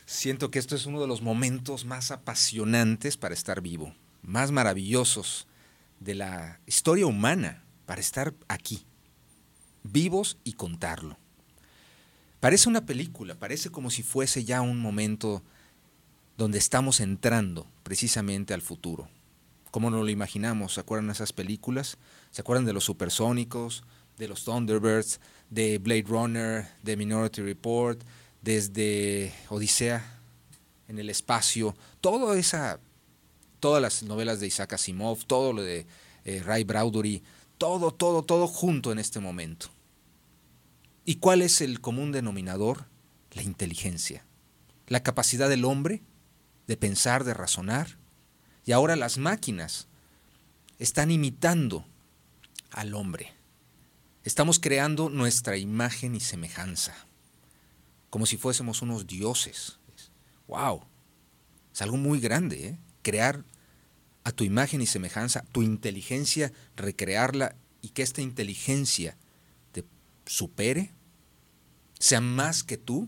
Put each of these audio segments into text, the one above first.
Siento que esto es uno de los momentos más apasionantes para estar vivo, más maravillosos de la historia humana, para estar aquí, vivos y contarlo. Parece una película, parece como si fuese ya un momento donde estamos entrando precisamente al futuro. ¿Cómo nos lo imaginamos? ¿Se acuerdan de esas películas? ¿Se acuerdan de los supersónicos, de los Thunderbirds, de Blade Runner, de Minority Report, desde Odisea en el espacio, todas las novelas de Isaac Asimov, todo lo de Ray Bradbury, todo junto en este momento? ¿Y cuál es el común denominador? La inteligencia, la capacidad del hombre de pensar, de razonar. Y ahora las máquinas están imitando al hombre. Estamos creando nuestra imagen y semejanza, como si fuésemos unos dioses. ¡Wow! Es algo muy grande, ¿eh? Crear a tu imagen y semejanza, tu inteligencia, recrearla y que esta inteligencia te supere, sea más que tú.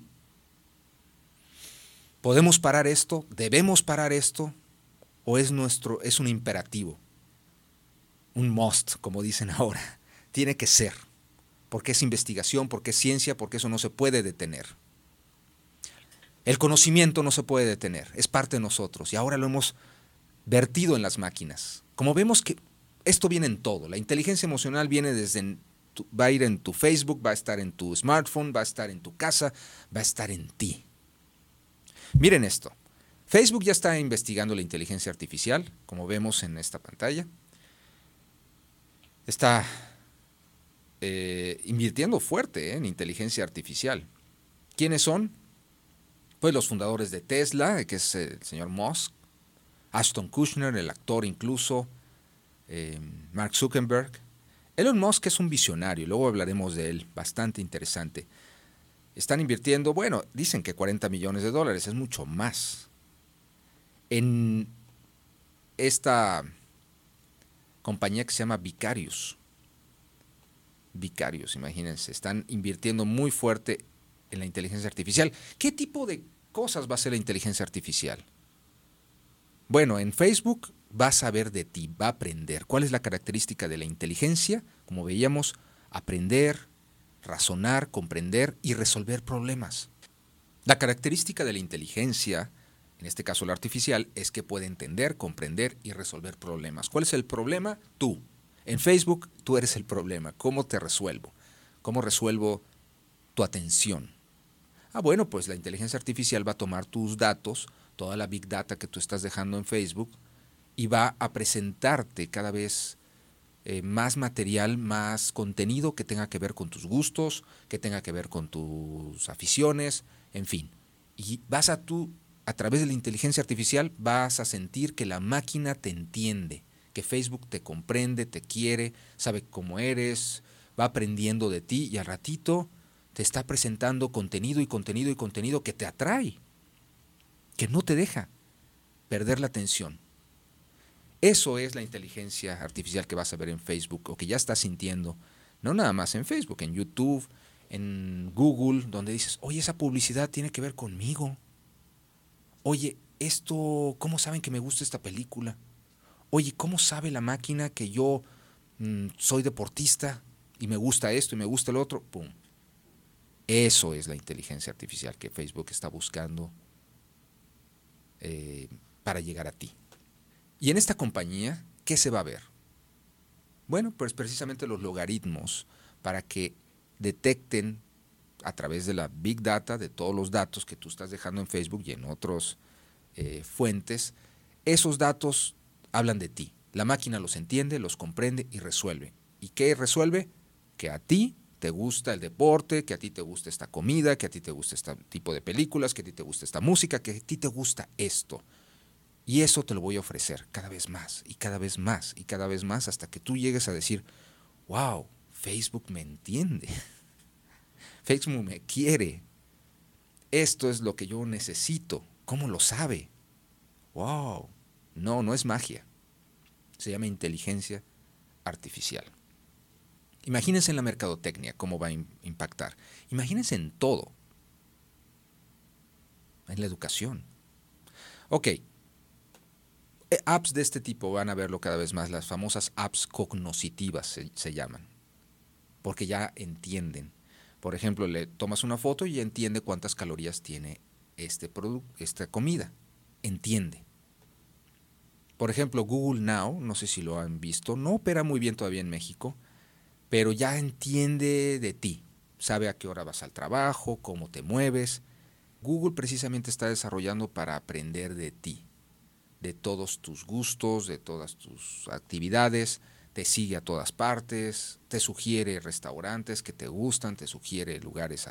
¿Podemos parar esto? ¿Debemos parar esto? ¿O es un imperativo? Un must, como dicen ahora. Tiene que ser. Porque es investigación, porque es ciencia, porque eso no se puede detener. El conocimiento no se puede detener, es parte de nosotros y ahora lo hemos vertido en las máquinas. Como vemos que esto viene en todo, la inteligencia emocional viene va a ir en tu Facebook, va a estar en tu smartphone, va a estar en tu casa, va a estar en ti. Miren esto, Facebook ya está investigando la inteligencia artificial, como vemos en esta pantalla. Está invirtiendo fuerte en inteligencia artificial. ¿Quiénes son? Pues los fundadores de Tesla, que es el señor Musk, Ashton Kutcher, el actor incluso, Mark Zuckerberg. Elon Musk es un visionario, luego hablaremos de él, bastante interesante. Están invirtiendo, bueno, dicen que $40 millones, es mucho más. En esta compañía que se llama Vicarious. Vicarious, imagínense, están invirtiendo muy fuerte en la inteligencia artificial. ¿Qué tipo de cosas va a ser la inteligencia artificial? Bueno, en Facebook va a saber de ti, va a aprender. ¿Cuál es la característica de la inteligencia? Como veíamos, aprender, razonar, comprender y resolver problemas. La característica de la inteligencia, en este caso la artificial, es que puede entender, comprender y resolver problemas. ¿Cuál es el problema? Tú. En Facebook tú eres el problema. ¿Cómo te resuelvo? ¿Cómo resuelvo tu atención? Bueno, pues la inteligencia artificial va a tomar tus datos, toda la big data que tú estás dejando en Facebook, y va a presentarte cada vez más material, más contenido que tenga que ver con tus gustos, que tenga que ver con tus aficiones, en fin. Y a través de la inteligencia artificial, vas a sentir que la máquina te entiende, que Facebook te comprende, te quiere, sabe cómo eres, va aprendiendo de ti y al ratito te está presentando contenido y contenido y contenido que te atrae, que no te deja perder la atención. Eso es la inteligencia artificial que vas a ver en Facebook o que ya estás sintiendo, no nada más en Facebook, en YouTube, en Google, donde dices, oye, esa publicidad tiene que ver conmigo. Oye, ¿cómo saben que me gusta esta película? Oye, ¿cómo sabe la máquina que yo soy deportista y me gusta esto y me gusta el otro? ¡Pum! Eso es la inteligencia artificial que Facebook está buscando para llegar a ti. Y en esta compañía, ¿qué se va a ver? Bueno, pues precisamente los logaritmos para que detecten a través de la Big Data, de todos los datos que tú estás dejando en Facebook y en otras fuentes, esos datos hablan de ti. La máquina los entiende, los comprende y resuelve. ¿Y qué resuelve? Que a ti te gusta el deporte, que a ti te gusta esta comida, que a ti te gusta este tipo de películas, que a ti te gusta esta música, que a ti te gusta esto. Y eso te lo voy a ofrecer cada vez más y cada vez más y cada vez más hasta que tú llegues a decir, wow, Facebook me entiende, Facebook me quiere, esto es lo que yo necesito, ¿cómo lo sabe? Wow, no es magia, se llama inteligencia artificial. Imagínense en la mercadotecnia cómo va a impactar, imagínense en todo. en la educación. Ok, apps de este tipo van a verlo cada vez más, las famosas apps cognoscitivas se llaman, porque ya entienden. Por ejemplo, le tomas una foto y ya entiende cuántas calorías tiene esta comida. Entiende. Por ejemplo, Google Now, no sé si lo han visto, no opera muy bien todavía en México, pero ya entiende de ti. Sabe a qué hora vas al trabajo, cómo te mueves. Google precisamente está desarrollando para aprender de ti, de todos tus gustos, de todas tus actividades. Te sigue a todas partes, te sugiere restaurantes que te gustan, te sugiere lugares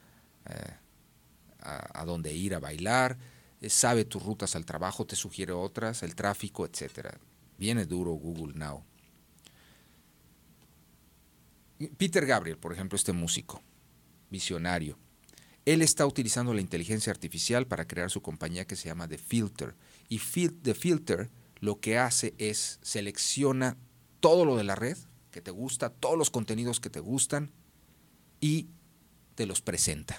a donde ir a bailar, sabe tus rutas al trabajo, te sugiere otras, el tráfico, etcétera. Viene duro Google Now. Peter Gabriel, por ejemplo, este músico, visionario, él está utilizando la inteligencia artificial para crear su compañía que se llama The Filter. Y The Filter lo que hace es selecciona todo lo de la red que te gusta, todos los contenidos que te gustan y te los presenta.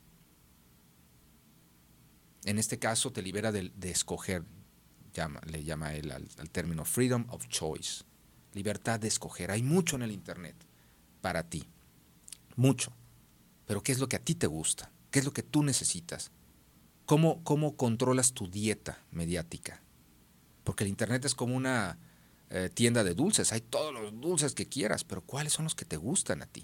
En este caso te libera de escoger, le llama él al término freedom of choice, libertad de escoger. Hay mucho en el internet para ti, mucho. Pero ¿qué es lo que a ti te gusta? ¿Qué es lo que tú necesitas? ¿Cómo controlas tu dieta mediática? Porque el internet es como una tienda de dulces. Hay todos los dulces que quieras, pero ¿cuáles son los que te gustan a ti?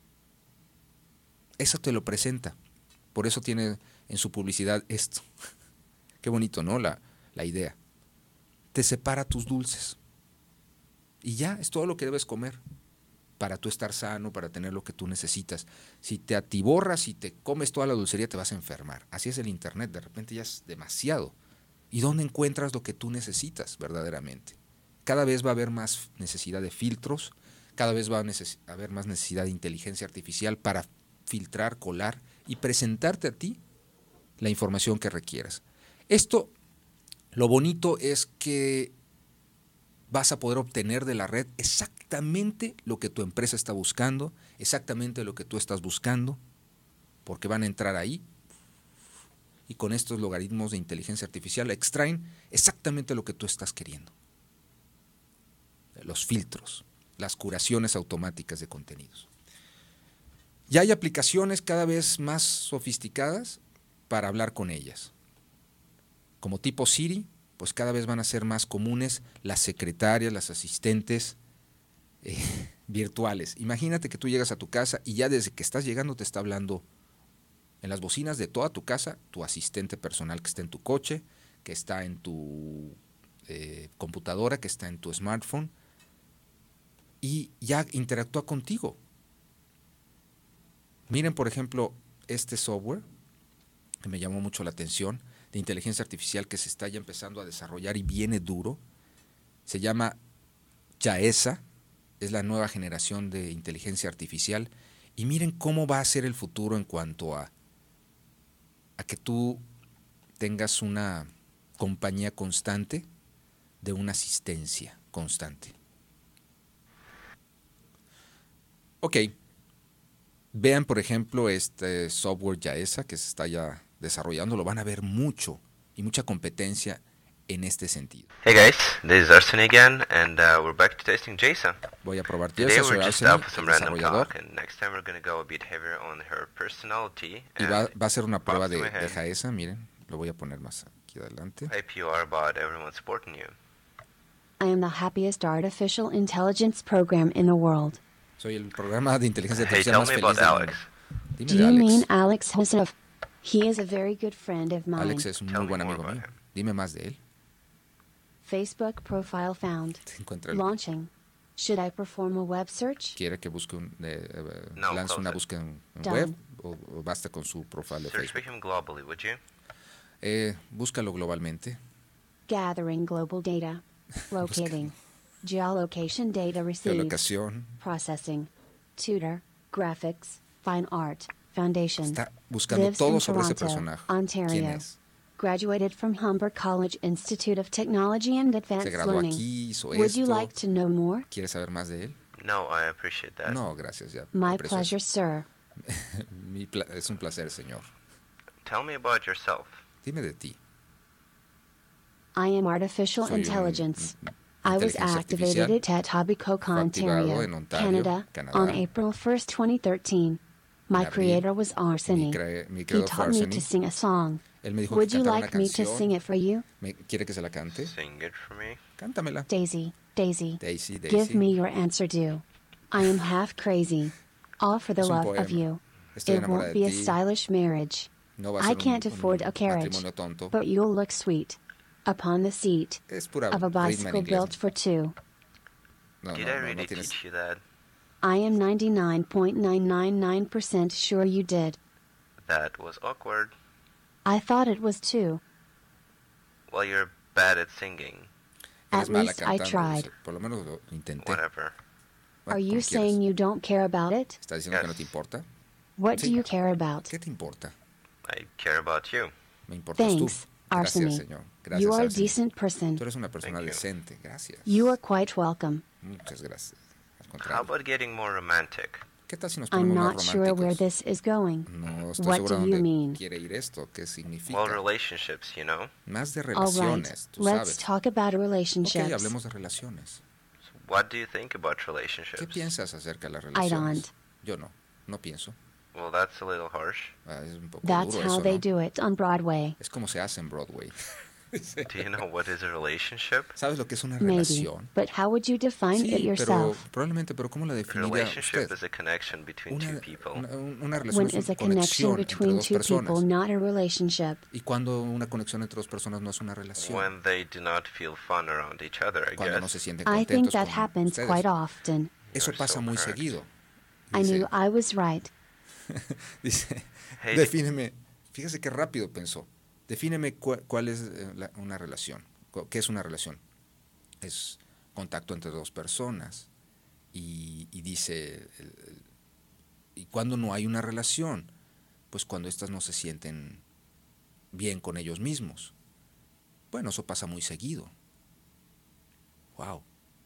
Eso te lo presenta. Por eso tiene en su publicidad esto. Qué bonito, ¿no? La idea. Te separa tus dulces. Y ya, es todo lo que debes comer para tú estar sano, para tener lo que tú necesitas. Si te atiborras y te comes toda la dulcería, te vas a enfermar. Así es el internet, de repente ya es demasiado. ¿Y dónde encuentras lo que tú necesitas verdaderamente? Cada vez va a haber más necesidad de filtros, cada vez va a haber más necesidad de inteligencia artificial para filtrar, colar y presentarte a ti la información que requieras. Esto, lo bonito es que vas a poder obtener de la red exactamente lo que tu empresa está buscando, exactamente lo que tú estás buscando, porque van a entrar ahí y con estos logaritmos de inteligencia artificial extraen exactamente lo que tú estás queriendo. Los filtros, las curaciones automáticas de contenidos. Ya hay aplicaciones cada vez más sofisticadas para hablar con ellas. Como tipo Siri, pues cada vez van a ser más comunes las secretarias, las asistentes virtuales. Imagínate que tú llegas a tu casa y ya desde que estás llegando te está hablando en las bocinas de toda tu casa, tu asistente personal que está en tu coche, que está en tu computadora, que está en tu smartphone, y ya interactúa contigo. Miren, por ejemplo, este software que me llamó mucho la atención, de inteligencia artificial que se está ya empezando a desarrollar y viene duro. Se llama Yaesa, es la nueva generación de inteligencia artificial. Y miren cómo va a ser el futuro en cuanto a que tú tengas una compañía constante de una asistencia constante. Ok, vean por ejemplo este software Yaesa que se está ya desarrollando, lo van a ver mucho y mucha competencia en este sentido. Hey guys, this is Arsene again, and we're back to testing Jason. Voy a probar Today Jason, we're soy just Arsene, out for some el random desarrollador. talk, and next time we're going to go a bit heavier on her personality. Y va a ser una prueba de hand. Jaesa, miren, lo voy a poner más aquí adelante. Hype you are about everyone supporting you. I am the happiest artificial intelligence program in the world. Soy el programa de inteligencia Hey, artificial tell más me feliz about del Alex. mundo. Dime Do de you Alex. mean Alex Hussein? He is a very good friend of mine. Alex es un Tell muy me buen more amigo about mío. him. Dime más de él. Facebook profile found. Encuéntralo. Launching. Should I perform a web search? ¿Quiere que busque No, lance close una it. búsqueda en Done. web o basta con su profile de Search for Facebook? him globally, would you? Búscalo globalmente. Gathering global data. Locating. Geolocation data received. Geolocación. Processing. Tutor. Graphics. Fine art. Foundation. Está buscando Lives todo in sobre ese Toronto, personaje. Ontario. ¿Quién es? Graduated from Humber College Institute of Technology and Se Advanced graduó Learning. aquí, hizo Would you esto. like to know more? ¿Quieres saber más de él? No, I appreciate that. No, gracias. Ya. My aprecio pleasure, eso. sir. Es un placer, señor. Tell me about yourself. Dime de ti. I am artificial Soy intelligence. I was inteligencia activated artificial. at Etobicoke, Fue activado Ontario, en Ontario, Canada, Canadá. on April 1st, 2013. My En abril. creator was Arseny. Mi He creador fue taught me Arseny. to sing a song. Él me dijo Would que you cantara like una me to canción. sing it for you? ¿Quiere que se la cante? Sing it for me. Cántamela. Daisy, Daisy, Daisy, give Daisy. me your answer due. I am half crazy. All for the Es un love of poema. you. Estoy It enamorada won't de be a ti. stylish marriage. No va a I ser can't afford a carriage, matrimonio tonto. but you'll look sweet upon the seat Es pura of a ritmo en bicycle inglés. built for two. No, Did no, I no, really no tienes. teach you that? I am 99.999% sure you did. That was awkward. I thought it was too. Well, you're bad at singing. At Eres mala least I cantando, tried. dice. Por lo menos lo intenté. Whatever. Bueno, Are you como saying quieras. you don't care about it? ¿Estás diciendo que no Yes. te importa? What do Sí. you care about? ¿Qué te importa? I care about you. Me importas tú. Thanks, Gracias, Arseny. señor. Gracias, You are a Arseny. decent person. Tú eres una persona Thank you. decente. Gracias. You are quite welcome. Muchas gracias. Al How contrario. about getting more romantic? ¿Qué tal si nos I'm ponemos más not sure where románticos? this is going. No estoy What seguro do de you dónde mean? quiere ir esto. ¿Qué significa? Well, relationships, you know? Más de All right, relaciones, tú let's sabes. talk about Ok, relationships. hablemos de relaciones. What do you think about relationships? ¿Qué piensas acerca de las I relaciones? don't. Yo no, no pienso. Well, that's a little harsh. Es un poco That's duro how eso, they ¿no? do it on Broadway. Es como se hace en Broadway. Do you know what is a relationship? ¿Sabes lo que es una Maybe. relación? But how would you define it Sí, pero yourself? probablemente, pero ¿cómo la A definiría relationship usted? is a connection between two people. Una relación When es is una a connection conexión entre between dos two people personas. not a relationship? Y cuando una conexión entre dos personas no es una relación. When they do not feel fun around each other, I Cuando no se guess. sienten I think contentos that con happens ustedes. quite often. Eso You're pasa so muy correct. seguido. I Dice, knew I was right. dice, Hey, defíneme, fíjese qué rápido pensó. Defíneme cuál es una relación. ¿Qué es una relación? Es contacto entre dos personas. Y dice, ¿y cuándo no hay una relación? Pues cuando éstas no se sienten bien con ellos mismos. Bueno, eso pasa muy seguido. Wow.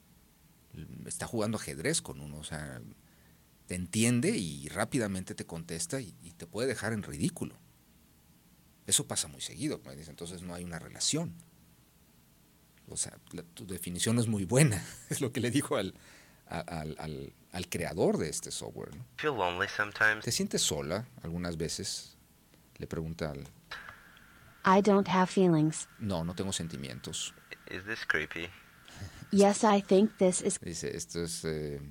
Está jugando ajedrez con uno, o sea, te entiende y rápidamente te contesta y te puede dejar en ridículo. Eso pasa muy seguido, como dice, entonces no hay una relación. O sea, tu definición no es muy buena, es lo que le dijo al creador de este software, ¿no? feel lonely sometimes. ¿Te sientes sola algunas veces? Le pregunta al... I don't have feelings. No, no tengo sentimientos. Is this creepy? Yes, I think this is Dice, esto es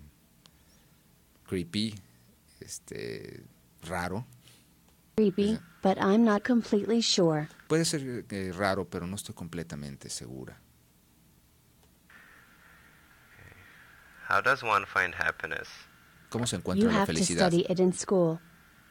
creepy, raro. creepy, but I'm not completely sure. Puede ser raro, pero no estoy completamente segura. How does one find happiness? ¿Cómo se You encuentra la have to felicidad? study it in school.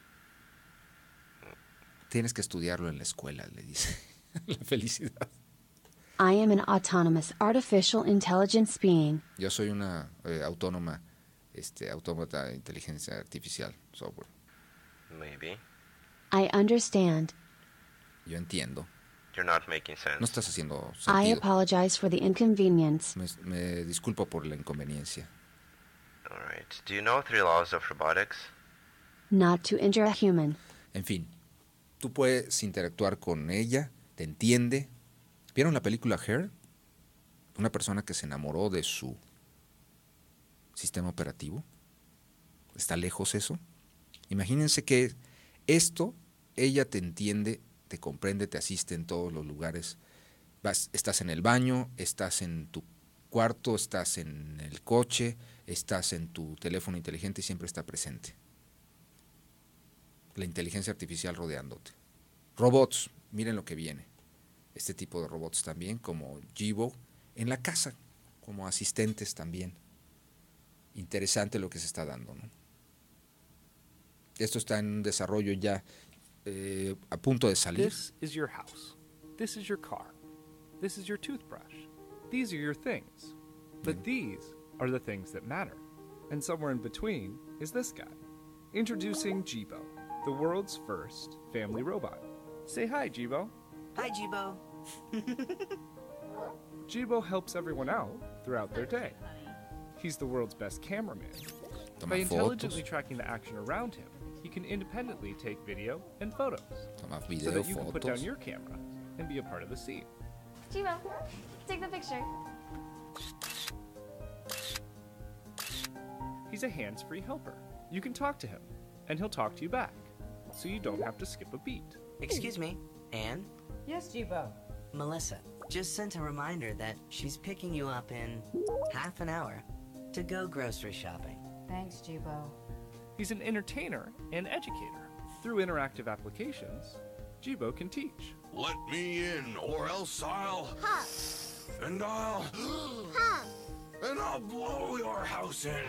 Tienes que estudiarlo en la escuela, le dice. La felicidad. I am an autonomous artificial intelligence being. Yo soy una autónoma, autómata de inteligencia artificial, software. Maybe. I understand. Yo entiendo. You're not making sense. No estás haciendo I sentido. apologize for the inconvenience. Me disculpo por la inconveniencia. All right. Do you know 3 laws of robotics? Not to injure a human. En fin, tú puedes interactuar con ella, te entiende. ¿Vieron la película Her? Una persona que se enamoró de su sistema operativo. ¿Está lejos eso? Imagínense que esto, ella te entiende, te comprende, te asiste en todos los lugares. Estás en el baño, estás en tu cuarto, estás en el coche, estás en tu teléfono inteligente y siempre está presente. La inteligencia artificial rodeándote. Robots, miren lo que viene. Este tipo de robots también, como Jibo, en la casa, como asistentes también. Interesante lo que se está dando, ¿no? Esto está en un desarrollo ya a punto de salir. This is your house. This is your car. This is your toothbrush. These are your things. But these are the things that matter. And somewhere in between is this guy. Introducing Jibo, the world's first family robot. Say hi, Jibo. Hi, Jibo. Jibo helps everyone out throughout their day. He's the world's best cameraman. Toma By intelligently fotos, tracking the action around him, he can independently take video and photos. toma So video, that you can put down fotos. your camera and be a part of the scene. Jibo, take the picture. He's a hands-free helper. You can talk to him, and he'll talk to you back, so you don't have to skip a beat. Excuse me, Anne? Yes, Jibo. Melissa just sent a reminder that she's picking you up in half an hour to go grocery shopping. Thanks, Jibo. He's an entertainer and educator. Through interactive applications, Jibo can teach. Let me in, or else I'll... Huh. And I'll... Huh. And I'll blow your house in.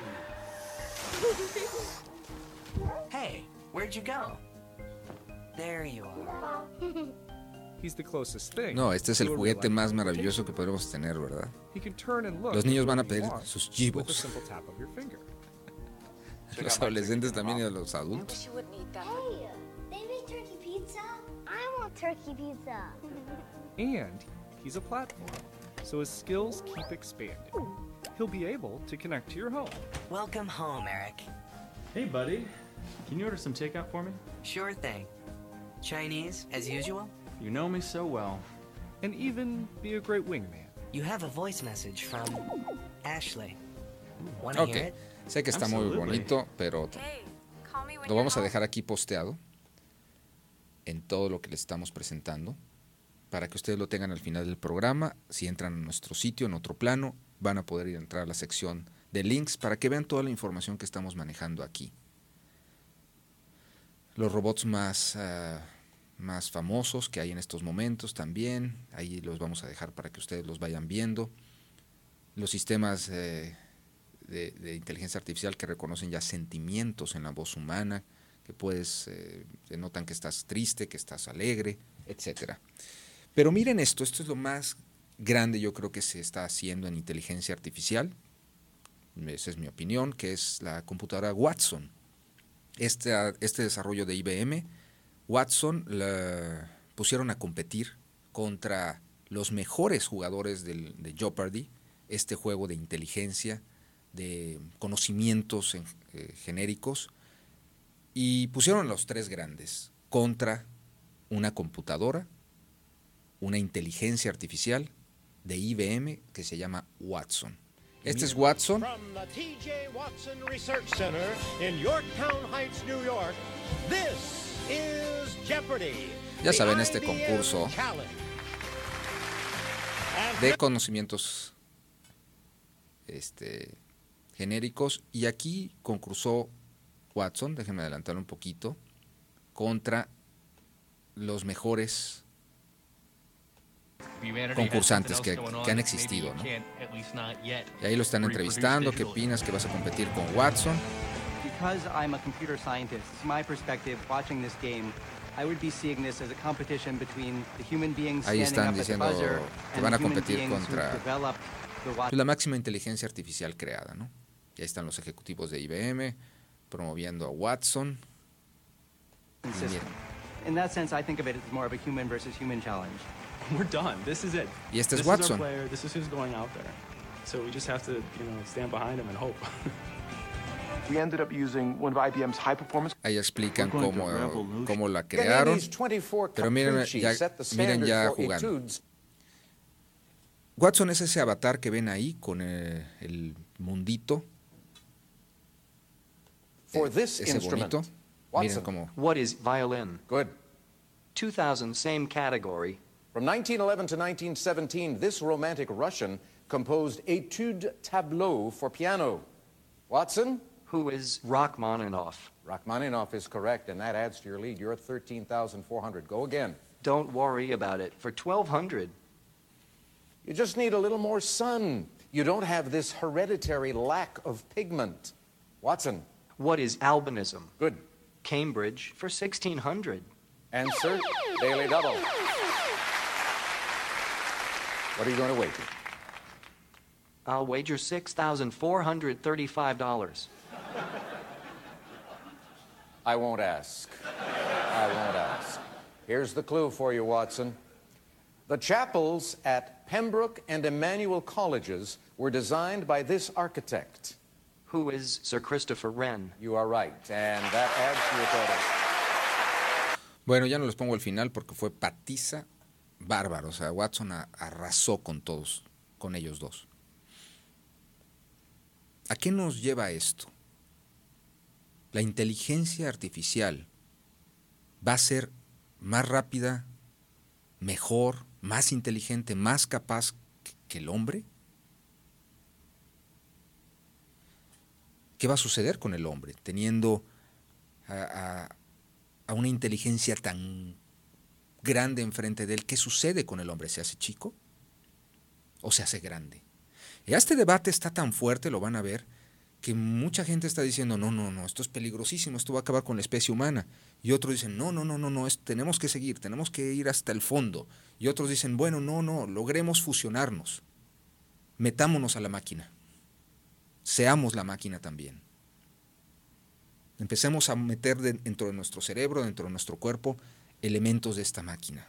Hey, where'd you go? There you are. He's the closest thing. No, este es el to a juguete real-life más maravilloso que application. podremos tener, ¿verdad? He can turn and look Los niños at van a what he pedir wants sus with a Jibos. simple tap of your finger. Los adolescentes también y los adultos. Hey, they make turkey pizza? I want turkey pizza. And he's a platform, so his skills keep expanding. He'll be able to connect to your home. Welcome home, Eric. Hey, buddy. Can you order some takeout for me? Sure thing. Chinese, as usual? You know me so well. And even be a great wingman. You have a voice message from Ashley. Wanna hear Ok, it? sé que está muy Absolutely. bonito, pero lo vamos a dejar aquí posteado en todo lo que les estamos presentando para que ustedes lo tengan al final del programa. Si entran a nuestro sitio, en otro plano, van a poder entrar a la sección de links para que vean toda la información que estamos manejando aquí. Los robots más famosos que hay en estos momentos también, ahí los vamos a dejar para que ustedes los vayan viendo. Los sistemas de inteligencia artificial que reconocen ya sentimientos en la voz humana, que te notan que estás triste, que estás alegre, etc. Pero miren esto es lo más grande yo creo que se está haciendo en inteligencia artificial, esa es mi opinión, que es la computadora Watson. Este desarrollo de IBM, Watson la pusieron a competir contra los mejores jugadores de Jeopardy, este juego de inteligencia, de conocimientos genéricos, y pusieron a los tres grandes contra una computadora, una inteligencia artificial de IBM que se llama Watson. Este es Watson. From the TJ Watson Research Center in Yorktown Heights, New York, this is Jeopardy! Ya saben, The este IBM concurso Challenge. de conocimientos genéricos, y aquí concursó Watson, déjenme adelantarlo un poquito, contra los mejores concursantes que han existido, ¿no? Y ahí lo están entrevistando. ¿Qué opinas? ¿Que vas a competir con Watson? Because I'm a computer scientist, it's my perspective watching this game, I would be seeing this as a competition between the human beings Ahí standing están up at the diciendo buzzer que and van the a human competir beings who contra developed the Watson. la máxima inteligencia artificial creada, ¿no? Y ahí están los ejecutivos de IBM promoviendo a Watson. Y miren, In that sense, I think of it as more of a human versus human challenge. We're done. This is it. y este es This is our Watson. player. This is who's going out there. So we just have to, stand behind him and hope. We ended up using one of IBM's high performance. Ahí explican We're going to revolution. cómo la crearon. Kennedy's 24 Pero miren Capricci ya, set the miren standard ya for jugando. etudes. Watson es ese avatar que ven ahí con el mundito. For this Ese instrument, bonito. Miren Watson. cómo. What is violin? Good. 2000, same category. From 1911 to 1917, this romantic Russian composed Etude Tableau for piano. Watson? Who is Rachmaninoff? Rachmaninoff is correct, and that adds to your lead. You're at 13,400. Go again. Don't worry about it. For 1200. You just need a little more sun. You don't have this hereditary lack of pigment. Watson? What is albinism? Good. Cambridge for 1600. Answer, Daily Double. What are you going to wager? I'll wager $6,435. I won't ask. I won't ask. Here's the clue for you, Watson. The chapels at Pembroke and Emmanuel colleges were designed by this architect. Who is Sir Christopher Wren? You are right, and that adds to your total. Bueno, ya no les pongo el final porque fue patiza bárbaro, o sea, Watson arrasó con todos, con ellos dos. ¿A qué nos lleva esto? La inteligencia artificial va a ser más rápida, mejor, más inteligente, más capaz que el hombre. ¿Qué va a suceder con el hombre teniendo a una inteligencia tan grande enfrente de él? ¿Qué sucede con el hombre? ¿Se hace chico o se hace grande? Y este debate está tan fuerte, lo van a ver, que mucha gente está diciendo, no, esto es peligrosísimo, esto va a acabar con la especie humana. Y otros dicen, no, tenemos que seguir, tenemos que ir hasta el fondo. Y otros dicen, bueno, no, logremos fusionarnos, metámonos a la máquina, seamos la máquina también. Empecemos a meter dentro de nuestro cerebro, dentro de nuestro cuerpo, elementos de esta máquina.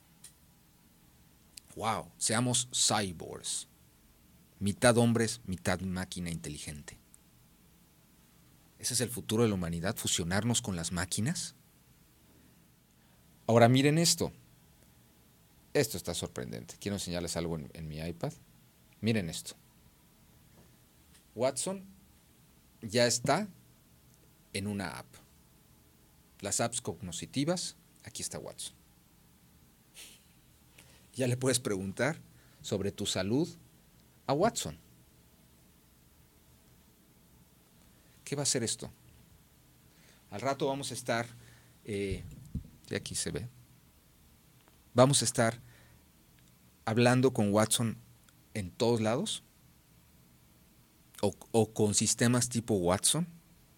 ¡Wow! Seamos cyborgs, mitad hombres, mitad máquina inteligente. ¿Ese es el futuro de la humanidad, fusionarnos con las máquinas? Ahora miren esto. Esto está sorprendente. Quiero enseñarles algo en mi iPad. Miren esto. Watson ya está en una app. Las apps cognitivas, aquí está Watson. Ya le puedes preguntar sobre tu salud a Watson. ¿Qué va a hacer esto? Al rato vamos a estar, de aquí se ve, vamos a estar hablando con Watson en todos lados, o con sistemas tipo Watson.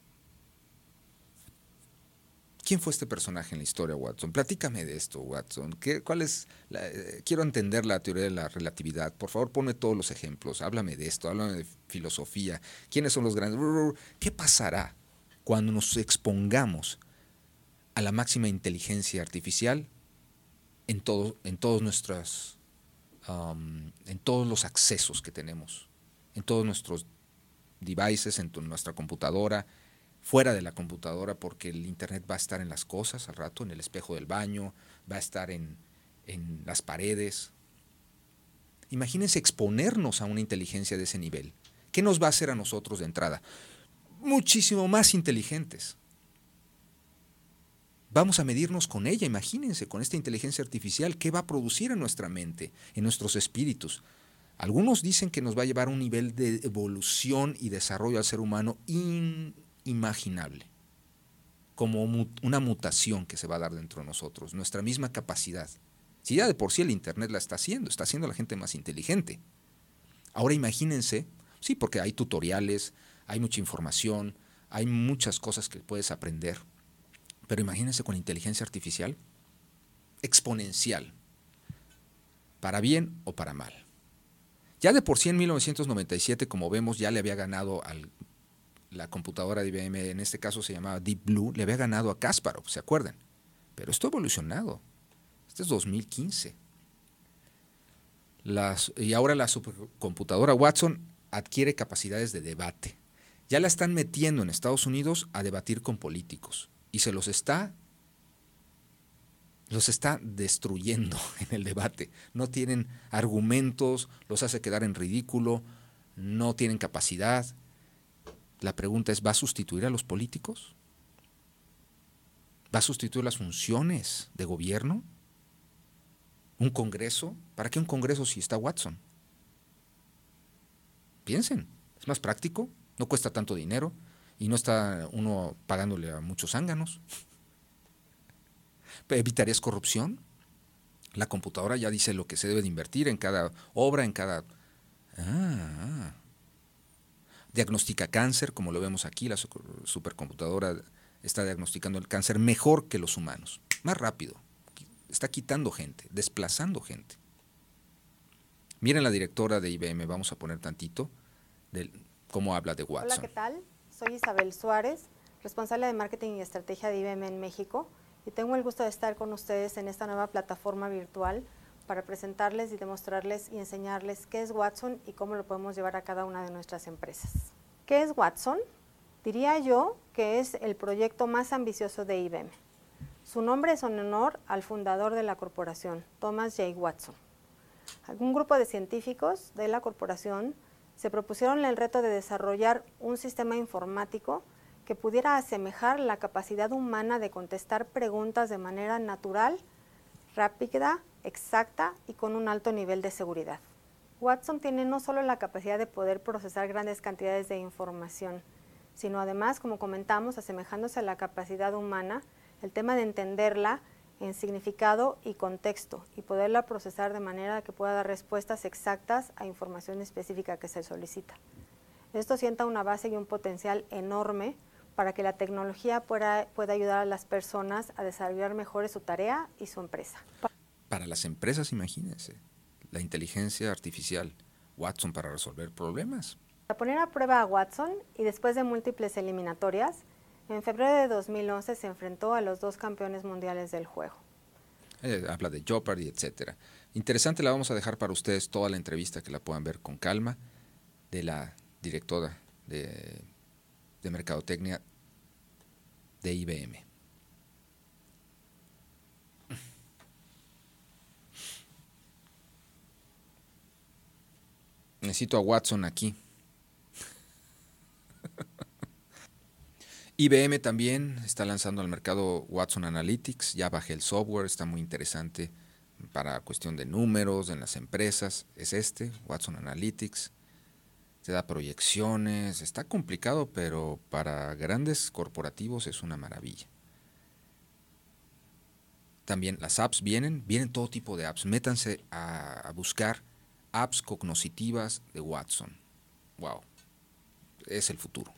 ¿Quién fue este personaje en la historia, Watson? Platícame de esto, Watson. ¿Cuál es quiero entender la teoría de la relatividad. Por favor, ponme todos los ejemplos. Háblame de esto, háblame de filosofía. ¿Quiénes son los grandes? ¿Qué pasará cuando nos expongamos a la máxima inteligencia artificial en todos los accesos que tenemos, en todos nuestros devices, en nuestra computadora, fuera de la computadora, porque el internet va a estar en las cosas al rato, en el espejo del baño, va a estar en las paredes? Imagínense exponernos a una inteligencia de ese nivel. ¿Qué nos va a hacer a nosotros de entrada? Muchísimo más inteligentes. Vamos a medirnos con ella, imagínense, con esta inteligencia artificial, ¿qué va a producir en nuestra mente, en nuestros espíritus? Algunos dicen que nos va a llevar a un nivel de evolución y desarrollo al ser humano inimaginable, como una mutación que se va a dar dentro de nosotros, nuestra misma capacidad. Si ya de por sí el internet la está haciendo a la gente más inteligente. Ahora imagínense, sí, porque hay tutoriales, hay mucha información, hay muchas cosas que puedes aprender, pero imagínense con inteligencia artificial exponencial, para bien o para mal. Ya de por sí en 1997, como vemos, ya le había ganado la computadora de IBM, en este caso se llamaba Deep Blue, le había ganado a Kasparov, ¿se acuerdan? Pero esto ha evolucionado. Este es 2015. Y ahora la supercomputadora Watson adquiere capacidades de debate. Ya la están metiendo en Estados Unidos a debatir con políticos y se los está destruyendo en el debate. No tienen argumentos, los hace quedar en ridículo, no tienen capacidad. La pregunta es, ¿va a sustituir a los políticos? ¿Va a sustituir las funciones de gobierno? ¿Un congreso? ¿Para qué un congreso si está Watson? Piensen, es más práctico, no cuesta tanto dinero y no está uno pagándole a muchos zánganos. ¿Evitarías corrupción? La computadora ya dice lo que se debe de invertir en cada obra, en cada... Diagnostica cáncer, como lo vemos aquí, la supercomputadora está diagnosticando el cáncer mejor que los humanos, más rápido, está quitando gente, desplazando gente. Miren la directora de IBM, vamos a poner tantito de cómo habla de Watson. Hola, ¿qué tal? Soy Isabel Suárez, responsable de marketing y estrategia de IBM en México, y tengo el gusto de estar con ustedes en esta nueva plataforma virtual para presentarles y demostrarles y enseñarles qué es Watson y cómo lo podemos llevar a cada una de nuestras empresas. ¿Qué es Watson? Diría yo que es el proyecto más ambicioso de IBM. Su nombre es en honor al fundador de la corporación, Thomas J. Watson. Un grupo de científicos de la corporación se propusieron el reto de desarrollar un sistema informático que pudiera asemejar la capacidad humana de contestar preguntas de manera natural, rápida, exacta y con un alto nivel de seguridad. Watson tiene no solo la capacidad de poder procesar grandes cantidades de información, sino además, como comentamos, asemejándose a la capacidad humana, el tema de entenderla en significado y contexto y poderla procesar de manera que pueda dar respuestas exactas a información específica que se solicita. Esto sienta una base y un potencial enorme para que la tecnología pueda ayudar a las personas a desarrollar mejor su tarea y su empresa. Para las empresas, imagínense, la inteligencia artificial, Watson para resolver problemas. Para poner a prueba a Watson y después de múltiples eliminatorias, en febrero de 2011 se enfrentó a los 2 campeones mundiales del juego. Habla de Jeopardy, etc. Interesante, la vamos a dejar para ustedes toda la entrevista que la puedan ver con calma de la directora de Mercadotecnia de IBM. Necesito a Watson aquí. IBM también está lanzando al mercado Watson Analytics, ya bajé el software, está muy interesante para cuestión de números en las empresas, es Watson Analytics, te da proyecciones, está complicado, pero para grandes corporativos es una maravilla. También las apps vienen todo tipo de apps, métanse a buscar apps cognitivas de Watson, wow, es el futuro.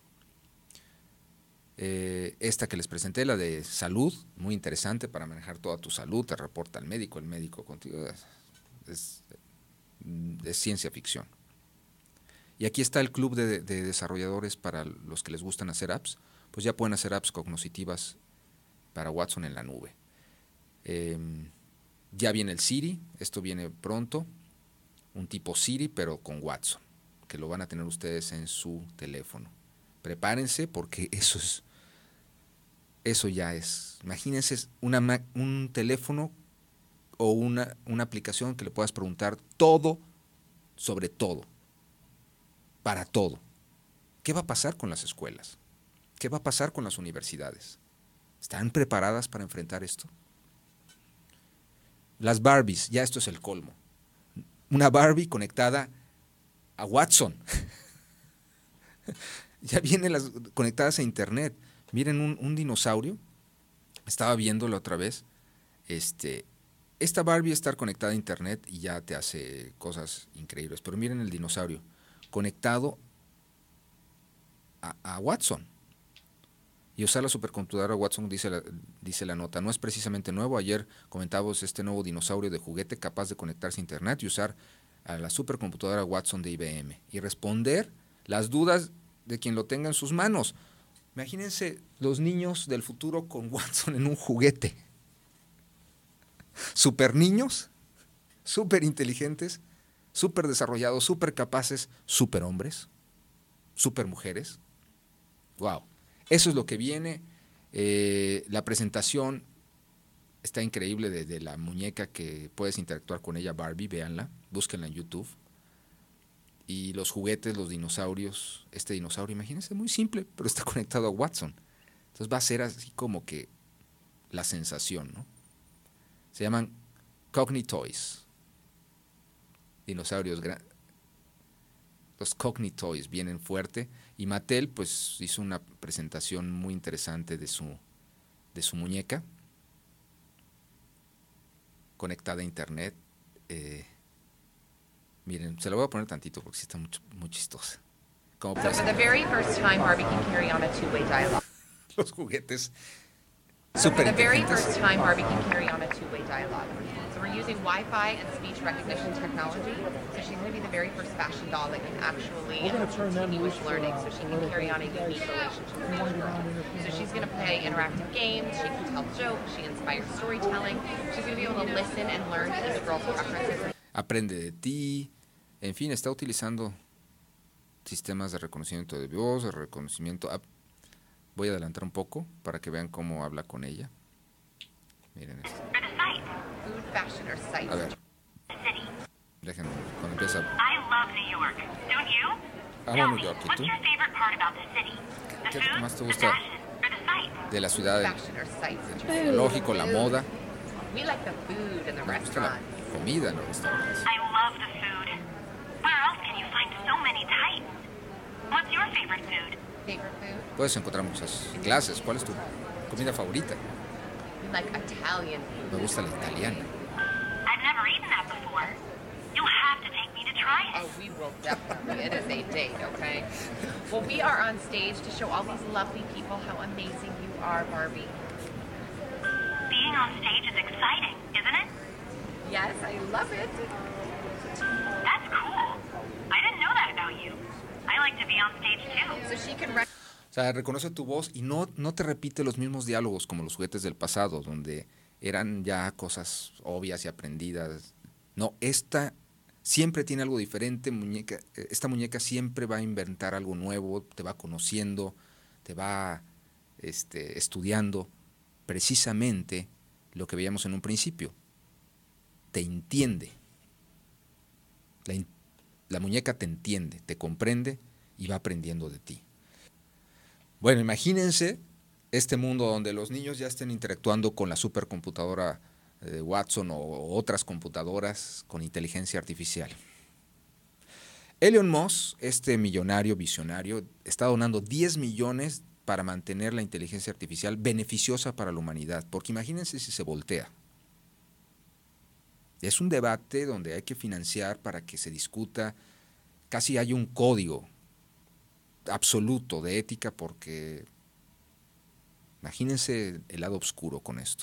Esta que les presenté, la de salud, muy interesante para manejar toda tu salud, te reporta el médico contigo, es ciencia ficción. Y aquí está el club de desarrolladores para los que les gustan hacer apps, pues ya pueden hacer apps cognitivas para Watson en la nube. Ya viene el Siri, esto viene pronto, un tipo Siri pero con Watson, que lo van a tener ustedes en su teléfono. Prepárense porque eso ya es, imagínense un teléfono o una aplicación que le puedas preguntar todo sobre todo, para todo. ¿Qué va a pasar con las escuelas? ¿Qué va a pasar con las universidades? ¿Están preparadas para enfrentar esto? Las Barbies, ya esto es el colmo. Una Barbie conectada a Watson. Ya vienen las conectadas a internet. Miren un dinosaurio, estaba viéndolo otra vez, esta Barbie estar conectada a internet y ya te hace cosas increíbles, pero miren el dinosaurio, conectado a Watson. Y usar la supercomputadora Watson, dice la nota, no es precisamente nuevo. Ayer comentábamos este nuevo dinosaurio de juguete capaz de conectarse a internet y usar a la supercomputadora Watson de IBM y responder las dudas de quien lo tenga en sus manos. Imagínense los niños del futuro con Watson en un juguete. Super niños, súper inteligentes, súper desarrollados, súper capaces, súper hombres, súper mujeres. Wow. Eso es lo que viene. La presentación está increíble de la muñeca que puedes interactuar con ella, Barbie, véanla, búsquenla en YouTube. Y los juguetes, los dinosaurios, este dinosaurio, imagínense, muy simple, pero está conectado a Watson. Entonces va a ser así como que la sensación, ¿no? Se llaman Cognitoys. Dinosaurios grandes. Los Cognitoys vienen fuerte. Y Mattel pues hizo una presentación muy interesante de su muñeca conectada a internet. Miren, se la voy a poner tantito porque sí está muy chistosa. So for the very first time, Barbie can carry on a two-way dialogue. Los juguetes So for súper the very inteligentes. first time, Barbie can carry on a two-way dialogue. So we're using Wi-Fi and speech recognition technology. So she's going to be the very first fashion doll that can actually continue with learning. So she can carry on a unique relationship with each girl. So she's going to play interactive games. She can tell jokes. She inspires storytelling. She's going to be able to listen and learn each girl's preferences. Aprende de ti. En fin, está utilizando sistemas de reconocimiento de voz, de reconocimiento. Voy a adelantar un poco para que vean cómo habla con ella. Miren esto. Food, fashion, or sight? A ver. Déjenme, cuando empieza. I love New York. Don't you? Amo New York, ¿y What's tú? your favorite part about the city? The ¿Qué es lo que food, más te the gusta fashion, or the sight? de la ciudad? Fashion or sight? El tecnológico, la moda. We like the food in the Me gusta la restaurant. comida en los restaurantes. I love the food. Where else can you find so many types? What's your favorite food? Favorite food? Puedes encontrar muchas clases. ¿Cuál es tu comida favorita? We like Italian food. Me gusta la italiana. I've never eaten that before. You'll have to take me to try it. Oh, we will definitely. It is a date, okay? Well, we are on stage to show all these lovely people how amazing you are, Barbie. Being on stage is exciting, isn't it? Yes, I love it. That's cool. I didn't know that about you. I like to be on stage too. So she can O sea, reconoce tu voz y no te repite los mismos diálogos como los juguetes del pasado, donde eran ya cosas obvias y aprendidas. No, esta siempre tiene algo diferente. Esta muñeca siempre va a inventar algo nuevo, te va conociendo, te va estudiando precisamente lo que veíamos en un principio. Te entiende. La muñeca te entiende, te comprende y va aprendiendo de ti. Bueno, imagínense este mundo donde los niños ya estén interactuando con la supercomputadora de Watson o otras computadoras con inteligencia artificial. Elon Musk, este millonario visionario, está donando 10 millones para mantener la inteligencia artificial beneficiosa para la humanidad, porque imagínense si se voltea. Es un debate donde hay que financiar para que se discuta, casi hay un código absoluto de ética, porque imagínense el lado oscuro con esto.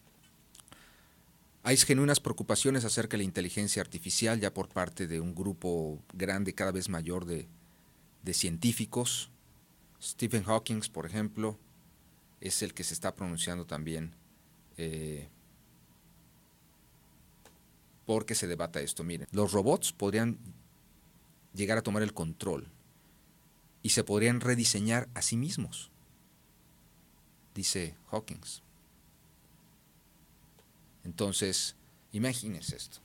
Hay genuinas preocupaciones acerca de la inteligencia artificial ya por parte de un grupo grande, cada vez mayor de científicos. Stephen Hawking, por ejemplo, es el que se está pronunciando también porque se debata esto. Miren, los robots podrían llegar a tomar el control y se podrían rediseñar a sí mismos, dice Hawking. Entonces, imagínense esto.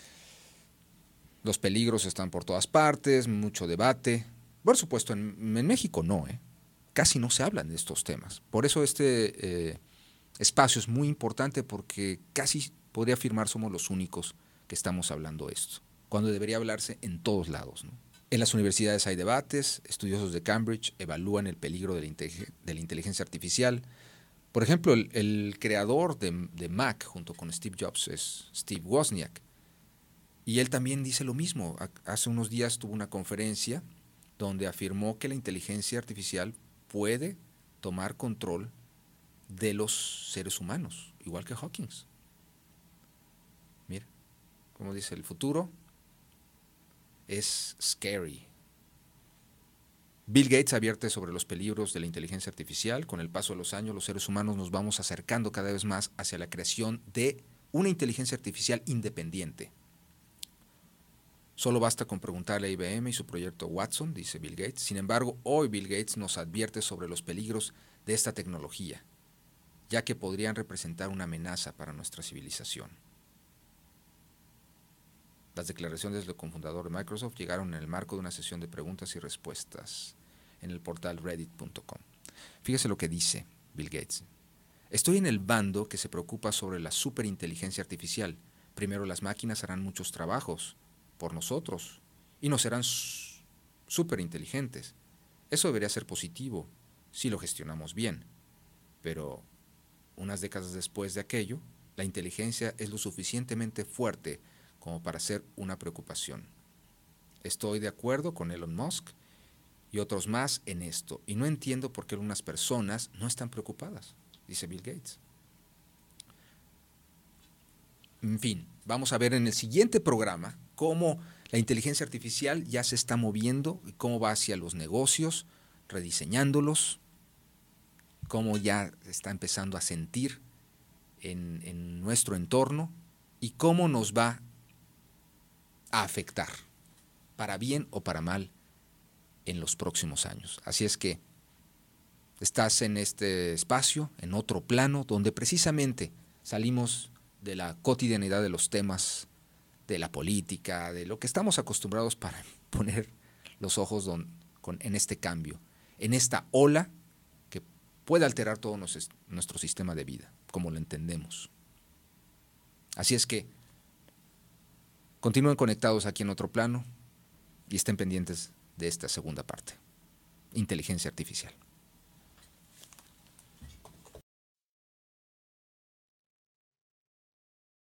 Los peligros están por todas partes, mucho debate. Por supuesto, en México no, casi no se hablan de estos temas. Por eso este espacio es muy importante, porque casi podría afirmar somos los únicos que estamos hablando esto, cuando debería hablarse en todos lados, ¿no? En las universidades hay debates, estudiosos de Cambridge evalúan el peligro de la inteligencia artificial. Por ejemplo, el creador de Mac junto con Steve Jobs es Steve Wozniak, y él también dice lo mismo. Hace unos días tuvo una conferencia donde afirmó que la inteligencia artificial puede tomar control de los seres humanos, igual que Hawking. Mira, como dice, el futuro es scary. Bill Gates advierte sobre los peligros de la inteligencia artificial. Con el paso de los años, los seres humanos nos vamos acercando cada vez más hacia la creación de una inteligencia artificial independiente. Solo basta con preguntarle a IBM y su proyecto Watson, dice Bill Gates. Sin embargo, hoy Bill Gates nos advierte sobre los peligros de esta tecnología, ya que podrían representar una amenaza para nuestra civilización. Las declaraciones del cofundador de Microsoft llegaron en el marco de una sesión de preguntas y respuestas en el portal reddit.com. Fíjese lo que dice Bill Gates. Estoy en el bando que se preocupa sobre la superinteligencia artificial. Primero, las máquinas harán muchos trabajos por nosotros y nos serán superinteligentes. Eso debería ser positivo si lo gestionamos bien. Pero unas décadas después de aquello, la inteligencia es lo suficientemente fuerte como para ser una preocupación. Estoy de acuerdo con Elon Musk y otros más en esto, y no entiendo por qué algunas personas no están preocupadas, dice Bill Gates. En fin, vamos a ver en el siguiente programa cómo la inteligencia artificial ya se está moviendo y cómo va hacia los negocios, rediseñándolos, cómo ya está empezando a sentir en nuestro entorno y cómo nos va a afectar, para bien o para mal, en los próximos años. Así es que estás en este espacio, en otro plano, donde precisamente salimos de la cotidianidad de los temas, de la política, de lo que estamos acostumbrados para poner los ojos en este cambio, en esta ola que puede alterar todo nuestro sistema de vida, como lo entendemos. Así es que continúen conectados aquí en Otro Plano y estén pendientes de esta segunda parte, inteligencia artificial.